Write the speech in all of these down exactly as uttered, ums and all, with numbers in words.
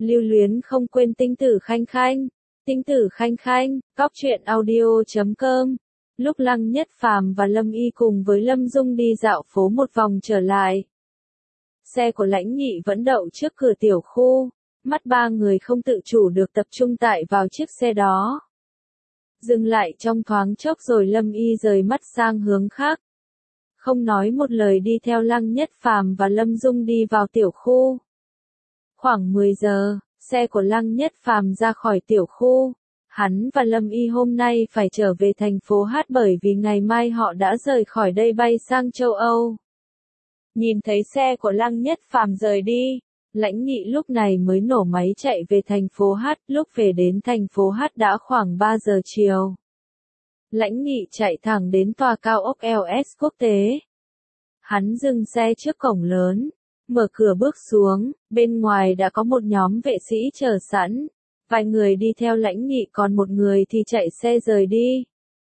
Lưu luyến không quên tinh tử khanh khanh. Tinh tử khanh khanh, cóc truyện audio chấm com. Lúc Lăng Nhất Phàm và Lâm Y cùng với Lâm Dung đi dạo phố một vòng trở lại. Xe của Lãnh Nghị vẫn đậu trước cửa tiểu khu, mắt ba người không tự chủ được tập trung tại vào chiếc xe đó. Dừng lại trong thoáng chốc rồi Lâm Y rời mắt sang hướng khác. Không nói một lời đi theo Lăng Nhất Phàm và Lâm Dung đi vào tiểu khu. Khoảng mười giờ, xe của Lăng Nhất Phàm ra khỏi tiểu khu. Hắn và Lâm Y hôm nay phải trở về thành phố Hát bởi vì ngày mai họ đã rời khỏi đây bay sang châu Âu. Nhìn thấy xe của Lăng Nhất Phàm rời đi, Lãnh Nghị lúc này mới nổ máy chạy về thành phố Hát. Lúc về đến thành phố Hát đã khoảng ba giờ chiều. Lãnh Nghị chạy thẳng đến tòa cao ốc lờ ét quốc tế. Hắn dừng xe trước cổng lớn, mở cửa bước xuống, bên ngoài đã có một nhóm vệ sĩ chờ sẵn. Vài người đi theo Lãnh Nghị còn một người thì chạy xe rời đi.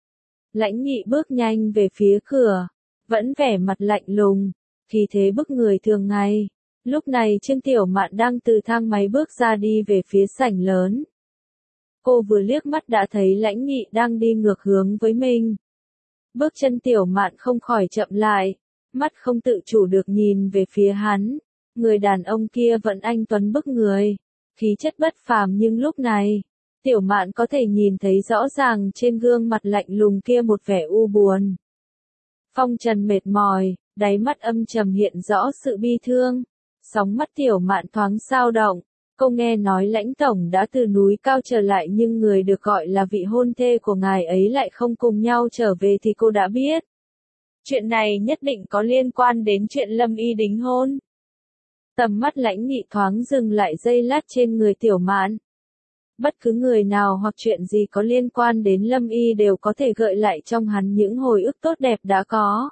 Lãnh Nghị bước nhanh về phía cửa, vẫn vẻ mặt lạnh lùng, khí thế bức người thường ngày. Lúc này Trương Tiểu Mạn đang từ thang máy bước ra đi về phía sảnh lớn. Cô vừa liếc mắt đã thấy Lãnh Nghị đang đi ngược hướng với mình. Bước chân Tiểu Mạn không khỏi chậm lại, mắt không tự chủ được nhìn về phía hắn. Người đàn ông kia vẫn anh tuấn bức người, khí chất bất phàm nhưng lúc này, Tiểu Mạn có thể nhìn thấy rõ ràng trên gương mặt lạnh lùng kia một vẻ u buồn. Phong trần mệt mỏi, đáy mắt âm trầm hiện rõ sự bi thương. Sóng mắt Tiểu Mạn thoáng dao động. Cô nghe nói Lãnh tổng đã từ núi cao trở lại nhưng người được gọi là vị hôn thê của ngài ấy lại không cùng nhau trở về thì cô đã biết. Chuyện này nhất định có liên quan đến chuyện Lâm Y đính hôn. Tầm mắt Lãnh Nghị thoáng dừng lại giây lát trên người Tiểu Mạn. Bất cứ người nào hoặc chuyện gì có liên quan đến Lâm Y đều có thể gợi lại trong hắn những hồi ức tốt đẹp đã có.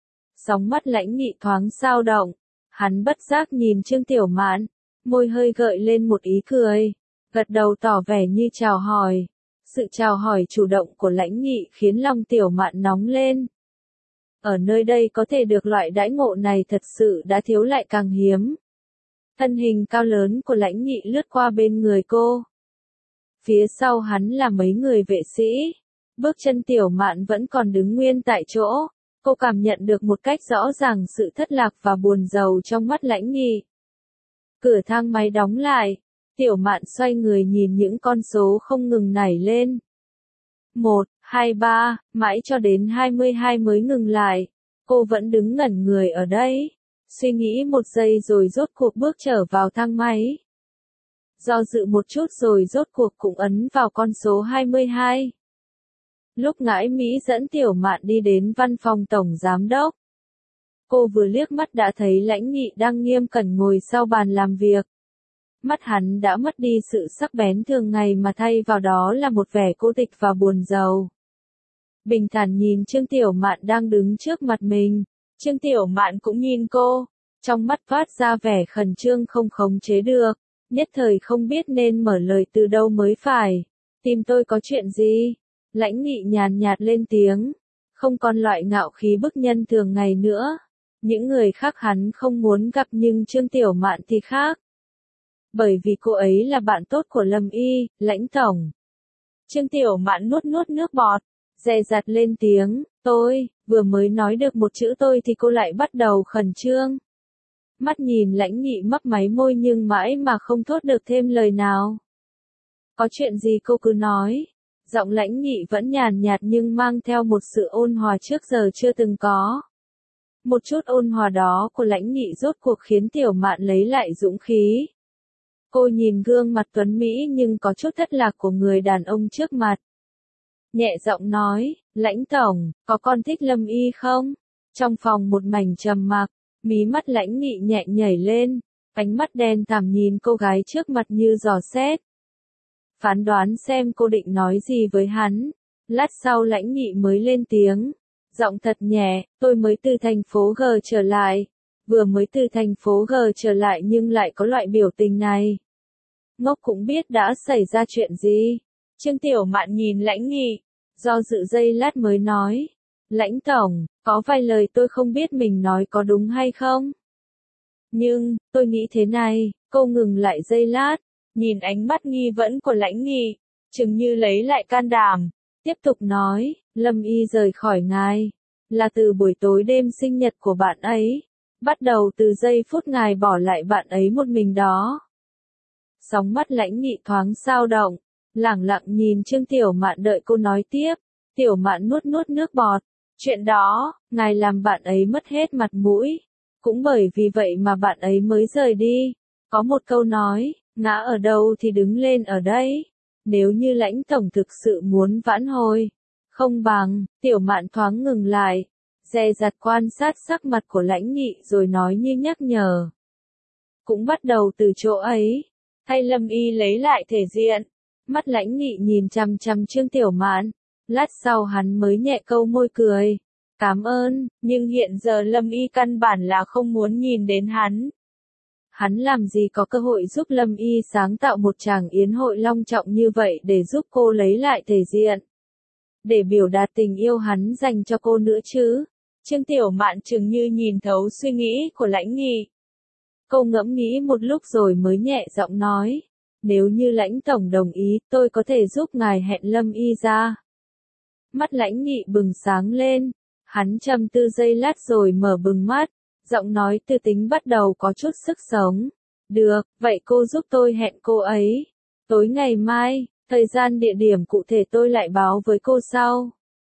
Sóng mắt Lãnh Nghị thoáng dao động. Hắn bất giác nhìn Trương Tiểu Mạn, môi hơi gợi lên một ý cười, gật đầu tỏ vẻ như chào hỏi. Sự chào hỏi chủ động của Lãnh Nghị khiến lòng Tiểu Mạn nóng lên. Ở nơi đây có thể được loại đãi ngộ này thật sự đã thiếu lại càng hiếm. Thân hình cao lớn của Lãnh Nghị lướt qua bên người cô. Phía sau hắn là mấy người vệ sĩ. Bước chân Tiểu Mạn vẫn còn đứng nguyên tại chỗ. Cô cảm nhận được một cách rõ ràng sự thất lạc và buồn rầu trong mắt Lãnh Nghị. Cửa thang máy đóng lại. Tiểu Mạn xoay người nhìn những con số không ngừng nảy lên. Một, hai, ba, mãi cho đến hai mươi hai mới ngừng lại. Cô vẫn đứng ngẩn người ở đây. Suy nghĩ một giây rồi rốt cuộc bước trở vào thang máy. Do dự một chút rồi rốt cuộc cũng ấn vào con số hai mươi hai. Lúc Ngãi Mỹ dẫn Tiểu Mạn đi đến văn phòng tổng giám đốc. Cô vừa liếc mắt đã thấy Lãnh Nghị đang nghiêm cẩn ngồi sau bàn làm việc. Mắt hắn đã mất đi sự sắc bén thường ngày mà thay vào đó là một vẻ cô tịch và buồn rầu. Bình thản nhìn Trương Tiểu Mạn đang đứng trước mặt mình. Trương Tiểu Mạn cũng nhìn cô. Trong mắt phát ra vẻ khẩn trương không khống chế được. Nhất thời không biết nên mở lời từ đâu mới phải. Tìm tôi có chuyện gì? Lãnh Nghị nhàn nhạt lên tiếng. Không còn loại ngạo khí bức nhân thường ngày nữa. Những người khác hắn không muốn gặp nhưng Trương Tiểu Mạn thì khác. Bởi vì cô ấy là bạn tốt của Lâm Y, Lãnh tổng. Trương Tiểu Mạn nuốt nuốt nước bọt, dè dặt lên tiếng, tôi, vừa mới nói được một chữ tôi thì cô lại bắt đầu khẩn trương. Mắt nhìn Lãnh Nghị mấp máy môi nhưng mãi mà không thốt được thêm lời nào. Có chuyện gì cô cứ nói. Giọng Lãnh Nghị vẫn nhàn nhạt nhưng mang theo một sự ôn hòa trước giờ chưa từng có. Một chút ôn hòa đó của Lãnh Nghị rốt cuộc khiến Tiểu Mạn lấy lại dũng khí. Cô nhìn gương mặt tuấn Mỹ nhưng có chút thất lạc của người đàn ông trước mặt. Nhẹ giọng nói, Lãnh tổng, có con thích Lâm Y không? Trong phòng một mảnh trầm mặc, mí mắt Lãnh Nghị nhẹ nhảy lên, ánh mắt đen thẳm nhìn cô gái trước mặt như dò xét. Phán đoán xem cô định nói gì với hắn. Lát sau Lãnh Nghị mới lên tiếng. Giọng thật nhẹ, tôi mới từ thành phố G trở lại. Vừa mới từ thành phố G trở lại nhưng lại có loại biểu tình này. Ngốc cũng biết đã xảy ra chuyện gì. Trương Tiểu Mạn nhìn Lãnh Nghị, do dự giây lát mới nói. Lãnh tổng, có vài lời tôi không biết mình nói có đúng hay không. Nhưng, tôi nghĩ thế này, cô ngừng lại giây lát. nhìn ánh mắt nghi vấn của Lãnh Nghị, chừng như lấy lại can đảm, tiếp tục nói, Lâm Y rời khỏi ngài, là từ buổi tối đêm sinh nhật của bạn ấy, bắt đầu từ giây phút ngài bỏ lại bạn ấy một mình đó. Sóng mắt Lãnh Nghị thoáng dao động, lẳng lặng nhìn Trương Tiểu Mạn đợi cô nói tiếp. Tiểu Mạn nuốt nuốt nước bọt, chuyện đó, ngài làm bạn ấy mất hết mặt mũi, cũng bởi vì vậy mà bạn ấy mới rời đi. Có một câu nói, ngã ở đâu thì đứng lên ở đấy. Nếu như Lãnh tổng thực sự muốn vãn hồi, không bằng, Tiểu Mạn thoáng ngừng lại, dè dặt quan sát sắc mặt của Lãnh Nghị rồi nói như nhắc nhở. Cũng bắt đầu từ chỗ ấy, thay Lâm Y lấy lại thể diện. Mắt Lãnh Nghị nhìn chằm chằm Trương Tiểu Mạn, lát sau hắn mới nhẹ câu môi cười. Cảm ơn, nhưng hiện giờ Lâm Y căn bản là không muốn nhìn đến hắn. Hắn làm gì có cơ hội giúp Lâm Y sáng tạo một tràng yến hội long trọng như vậy để giúp cô lấy lại thể diện. Để biểu đạt tình yêu hắn dành cho cô nữa chứ. Trương Tiểu Mạn chừng như nhìn thấu suy nghĩ của Lãnh Nghị. Cô ngẫm nghĩ một lúc rồi mới nhẹ giọng nói. Nếu như Lãnh tổng đồng ý, tôi có thể giúp ngài hẹn Lâm Y ra. Mắt Lãnh Nghị bừng sáng lên. Hắn trầm tư giây lát rồi mở bừng mắt. Giọng nói tư tính bắt đầu có chút sức sống. Được, vậy cô giúp tôi hẹn cô ấy. Tối ngày mai, thời gian địa điểm cụ thể tôi lại báo với cô sau.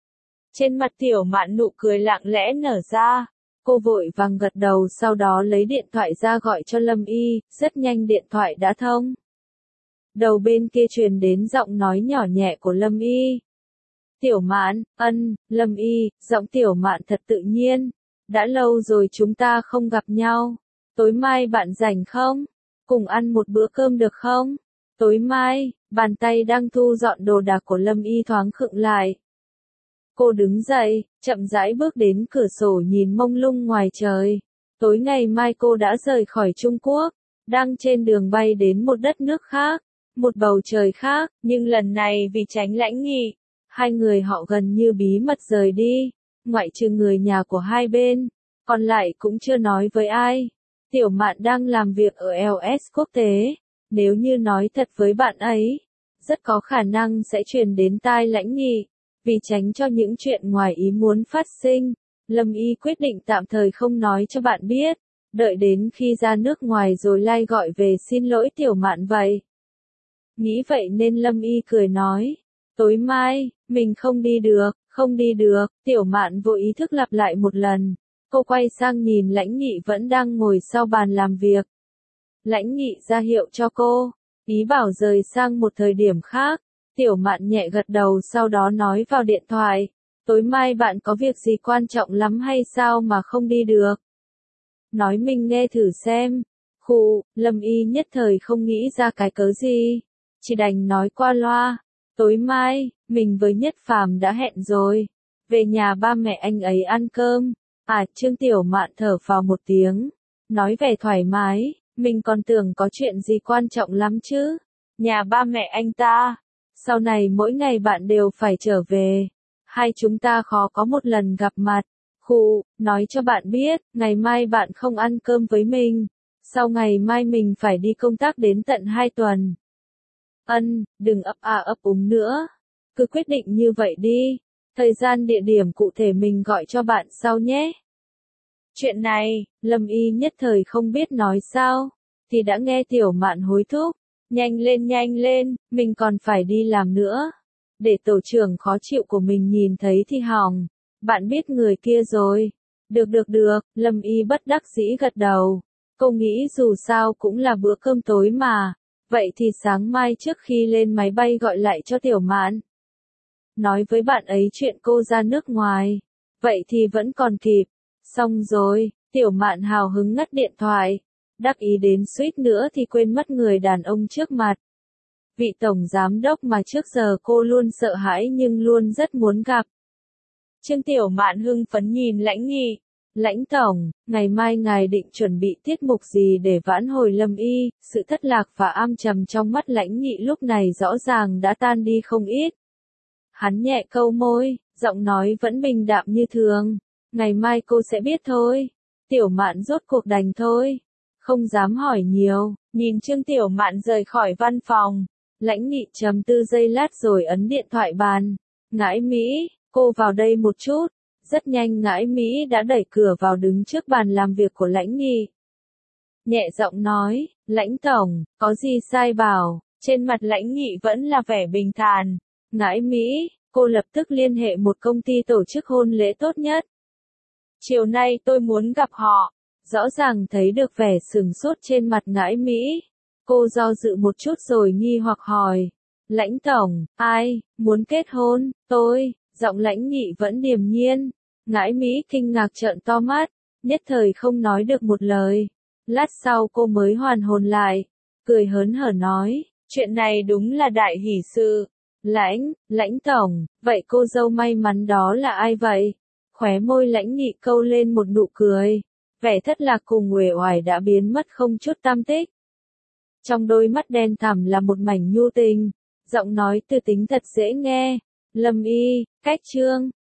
Trên mặt Tiểu Mạn nụ cười lặng lẽ nở ra. Cô vội vàng gật đầu sau đó lấy điện thoại ra gọi cho Lâm Y, rất nhanh điện thoại đã thông. Đầu bên kia truyền đến giọng nói nhỏ nhẹ của Lâm Y. Tiểu Mạn, ân, Lâm Y, giọng Tiểu Mạn thật tự nhiên. Đã lâu rồi chúng ta không gặp nhau. Tối mai bạn rảnh không? Cùng ăn một bữa cơm được không? Tối mai, bàn tay đang thu dọn đồ đạc của Lâm Y thoáng khựng lại. Cô đứng dậy, chậm rãi bước đến cửa sổ nhìn mông lung ngoài trời. Tối ngày mai cô đã rời khỏi Trung Quốc, đang trên đường bay đến một đất nước khác, một bầu trời khác, nhưng lần này vì tránh Lãnh Nghị, hai người họ gần như bí mật rời đi, ngoại trừ người nhà của hai bên, còn lại cũng chưa nói với ai. Tiểu Mạn đang làm việc ở lờ ét quốc tế, nếu như nói thật với bạn ấy, rất có khả năng sẽ truyền đến tai Lãnh Nghị. Vì tránh cho những chuyện ngoài ý muốn phát sinh, Lâm Y quyết định tạm thời không nói cho bạn biết, đợi đến khi ra nước ngoài rồi lai gọi về xin lỗi Tiểu Mạn vậy. Nghĩ vậy nên Lâm Y cười nói, tối mai, mình không đi được, không đi được, Tiểu Mạn vô ý thức lặp lại một lần. Cô quay sang nhìn Lãnh Nghị vẫn đang ngồi sau bàn làm việc. Lãnh Nghị ra hiệu cho cô, ý bảo rời sang một thời điểm khác. Tiểu Mạn nhẹ gật đầu sau đó nói vào điện thoại, tối mai bạn có việc gì quan trọng lắm hay sao mà không đi được? Nói mình nghe thử xem. Khụ, Lâm Y nhất thời không nghĩ ra cái cớ gì, chỉ đành nói qua loa, tối mai, mình với Nhất Phàm đã hẹn rồi, về nhà ba mẹ anh ấy ăn cơm. À, Trương Tiểu Mạn thở phào một tiếng, nói vẻ thoải mái, mình còn tưởng có chuyện gì quan trọng lắm chứ. Nhà ba mẹ anh ta. Sau này mỗi ngày bạn đều phải trở về, hai chúng ta khó có một lần gặp mặt. Khụ, nói cho bạn biết, ngày mai bạn không ăn cơm với mình, sau ngày mai mình phải đi công tác đến tận hai tuần. Ân, đừng ấp à ấp úng nữa, cứ quyết định như vậy đi, thời gian địa điểm cụ thể mình gọi cho bạn sau nhé. Chuyện này, Lâm Y nhất thời không biết nói sao, thì đã nghe Tiểu Mạn hối thúc. Nhanh lên nhanh lên, mình còn phải đi làm nữa. Để tổ trưởng khó chịu của mình nhìn thấy thì hỏng. Bạn biết người kia rồi. Được được được, Lâm Y bất đắc dĩ gật đầu. Cô nghĩ dù sao cũng là bữa cơm tối mà. Vậy thì sáng mai trước khi lên máy bay gọi lại cho Tiểu Mạn. Nói với bạn ấy chuyện cô ra nước ngoài. Vậy thì vẫn còn kịp. Xong rồi, Tiểu Mạn hào hứng ngắt điện thoại. Đắc ý đến suýt nữa thì quên mất người đàn ông trước mặt. Vị tổng giám đốc mà trước giờ cô luôn sợ hãi nhưng luôn rất muốn gặp. Trương Tiểu Mạn hưng phấn nhìn Lãnh Nghị. Lãnh tổng, ngày mai ngài định chuẩn bị tiết mục gì để vãn hồi Lâm Y? Sự thất lạc và am trầm trong mắt Lãnh Nghị lúc này rõ ràng đã tan đi không ít. Hắn nhẹ câu môi, giọng nói vẫn bình đạm như thường. Ngày mai cô sẽ biết thôi. Tiểu Mạn rốt cuộc đành thôi. không dám hỏi nhiều, nhìn Trương Tiểu Mạn rời khỏi văn phòng. Lãnh Nghị trầm tư giây lát rồi ấn điện thoại bàn. Ngãi Mỹ, cô vào đây một chút. Rất nhanh Ngãi Mỹ đã đẩy cửa vào đứng trước bàn làm việc của Lãnh Nghị. Nhẹ giọng nói, Lãnh Tổng, có gì sai bảo, trên mặt Lãnh Nghị vẫn là vẻ bình thản. Ngãi Mỹ, cô lập tức liên hệ một công ty tổ chức hôn lễ tốt nhất. Chiều nay tôi muốn gặp họ. Rõ ràng thấy được vẻ sừng sốt trên mặt Ngãi Mỹ. Cô do dự một chút rồi nghi hoặc hỏi. Lãnh Tổng, ai, muốn kết hôn, tôi, giọng Lãnh Nghị vẫn điềm nhiên. Ngãi Mỹ kinh ngạc trợn to mắt, nhất thời không nói được một lời. Lát sau cô mới hoàn hồn lại, cười hớn hở nói, chuyện này đúng là đại hỷ sự. Lãnh, Lãnh Tổng, vậy cô dâu may mắn đó là ai vậy? Khóe môi Lãnh Nghị câu lên một nụ cười, vẻ thất lạc cùng uể oải đã biến mất không chút tăm tích. Trong đôi mắt đen thẳm là một mảnh nhu tình, giọng nói tư tính thật dễ nghe. Lâm Y, cách Trương.